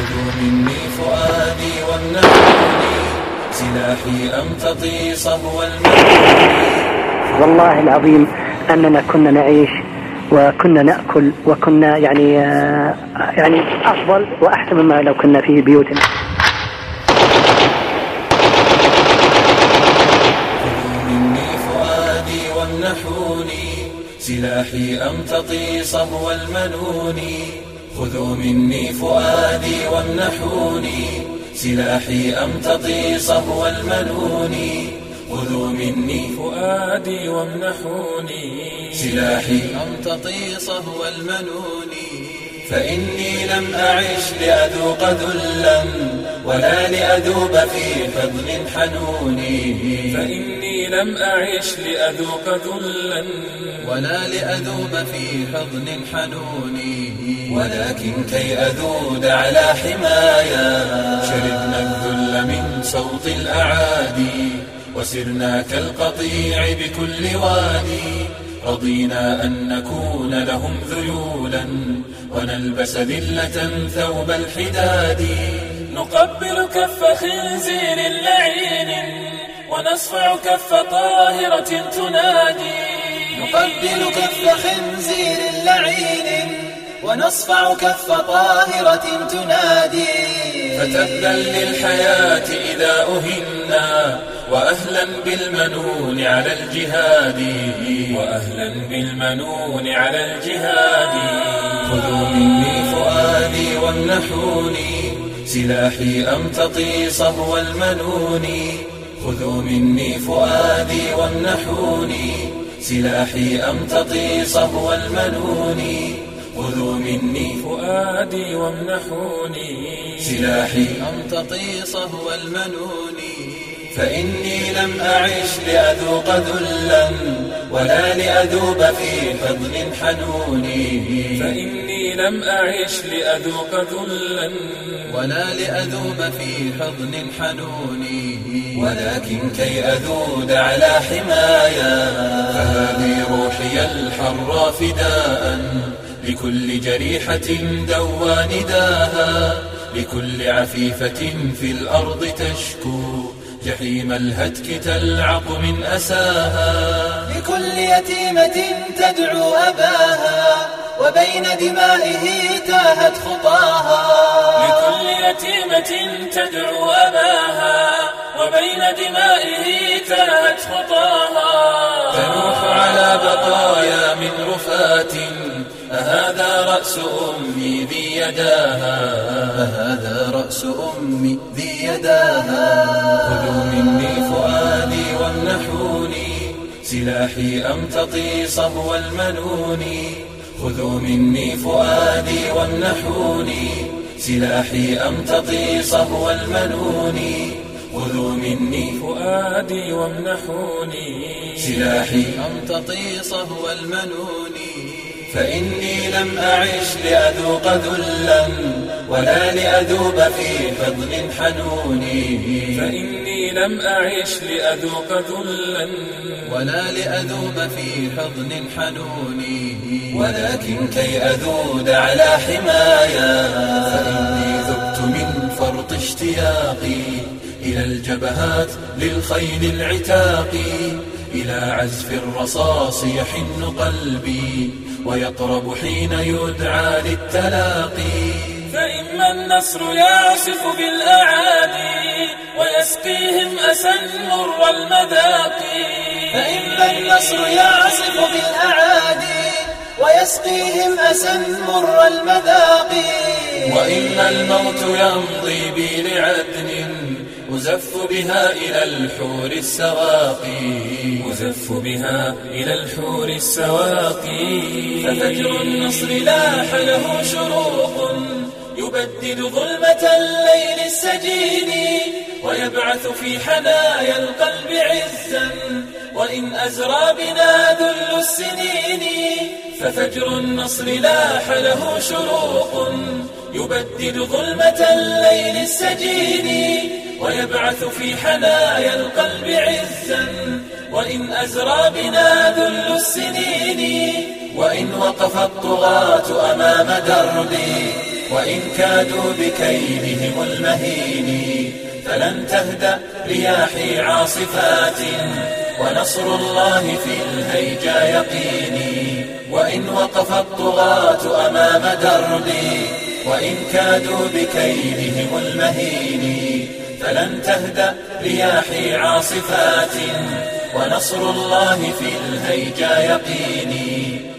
خذوا مني فؤادي وامنحوني سلاحي أمتطي صهو المنون. والله العظيم أننا كنا نعيش وكنا نأكل وكنا يعني أفضل وأحسن مما لو كنا في بيوتنا. خذوا مني فؤادي وامنحوني سلاحي أمتطي صهو المنون. خذوا مني فؤادي وامنحوني سلاحي أمتطي صهو المنون. خذوا مني فؤادي وامنحوني سلاحي أمتطي صهو المنون. فإني لم أعش لأذوق ذلا ولا لأذوب في حضن حنون. فإني لم أعش لأذوق ذلا ولا لأذوب في حضن حنون. ولكن كي أذود على حمايا شربنا الذل من صوت الأعادي وسرنا كالقطيع بكل وادي. رضينا أن نكون لهم ذيولا ونلبس ذلة ثوب الحداد. نقبل كف خنزير لعين ونصفع كف طاهرة تنادي. نقبل كف خنزير لعين ونصفع كف طاهرة تنادي. فتبا للحياة إذا أهنا وأهلا بالمنون على الجهاد. وأهلا بالمنون على الجهاد. خذوا مني فؤادي وامنحوني سلاحي أمتطي صهو المنون. خذوا مني فؤادي وامنحوني سلاحي أمتطي صهو المنون. خذوا مني فؤادي وامنحوني سلاحي أمتطي صهو المنون. فإني لم أعش لأذوق ذلا ولا لأذوب في حضن حنون. فإني لم أعش لأذوق ذلا ولا لأذوب في حضن حنون. ولكن كي أذود على حمايا فهذه روحي الحر فداء لكل جريحة دوى نداها. لكل عفيفة في الأرض تشكو جحيم الهتك تلعق من أساها. لكل يتيمة تدعو أباها وبين دمائه تاهت خطاها. لكل يتيمة تدعو أباها وبين دمائه تاهت خطاها. تنوح على بقايا من رفات أهذا رأس أمي ذي يداها. أهذا رأس أمي ذي يداها. خذوا مني فؤادي وامنحوني سلاحي أمتطي صهو المنون. خذوا مني فؤادي وامنحوني سلاحي أمتطي صهو المنون. خذوا مني فؤادي وامنحوني سلاحي أمتطي صهو المنون. فإني لم أعش لأذوق ذلا ولا لأذوب في حضن حنون. فإني لم أعش لأذوق ذلا ولا لأذوب في حضن حنون. ولكن كي أذود على حمايا فإني ذبت من فرط اشتياقي إلى الجبهات للخيل العتاق. إلى عزف الرصاص يحن قلبي ويطرب حين يدعى للتلاقي. فإما النصر يعصف بالأعادي ويسقيهم أسا مر المذاق. فإما النصر يعصف بالأعادي ويسقيهم أسا مر المذاق. وإما الموت يمضي بي لعدن أزف بها إلى الحور السواقي. أزف بها إلى الحور السواقي. ففجر النصر لاح له شروق يبدد ظلمة الليل السجين ويبعث في حنايا القلب عزا وإن أزرى بنا ذل السنين. ففجر النصر لاح له شروق يبدد ظلمة الليل السجين ويبعث في حنايا القلب عزا وإن أزرى بنا ذل السنين، وإن وقف الطغاة أمام دربي، وإن كادوا بكيدهم المهين، فلن تهدأ رياحي عاصفات، ونصر الله في الهيجا يقيني. وإن وقف الطغاة أمام دربي، وإن كادوا بكيدهم المهين، فلن تهدأ رياحي عاصفات، ونصر الله في الهيجا يقيني.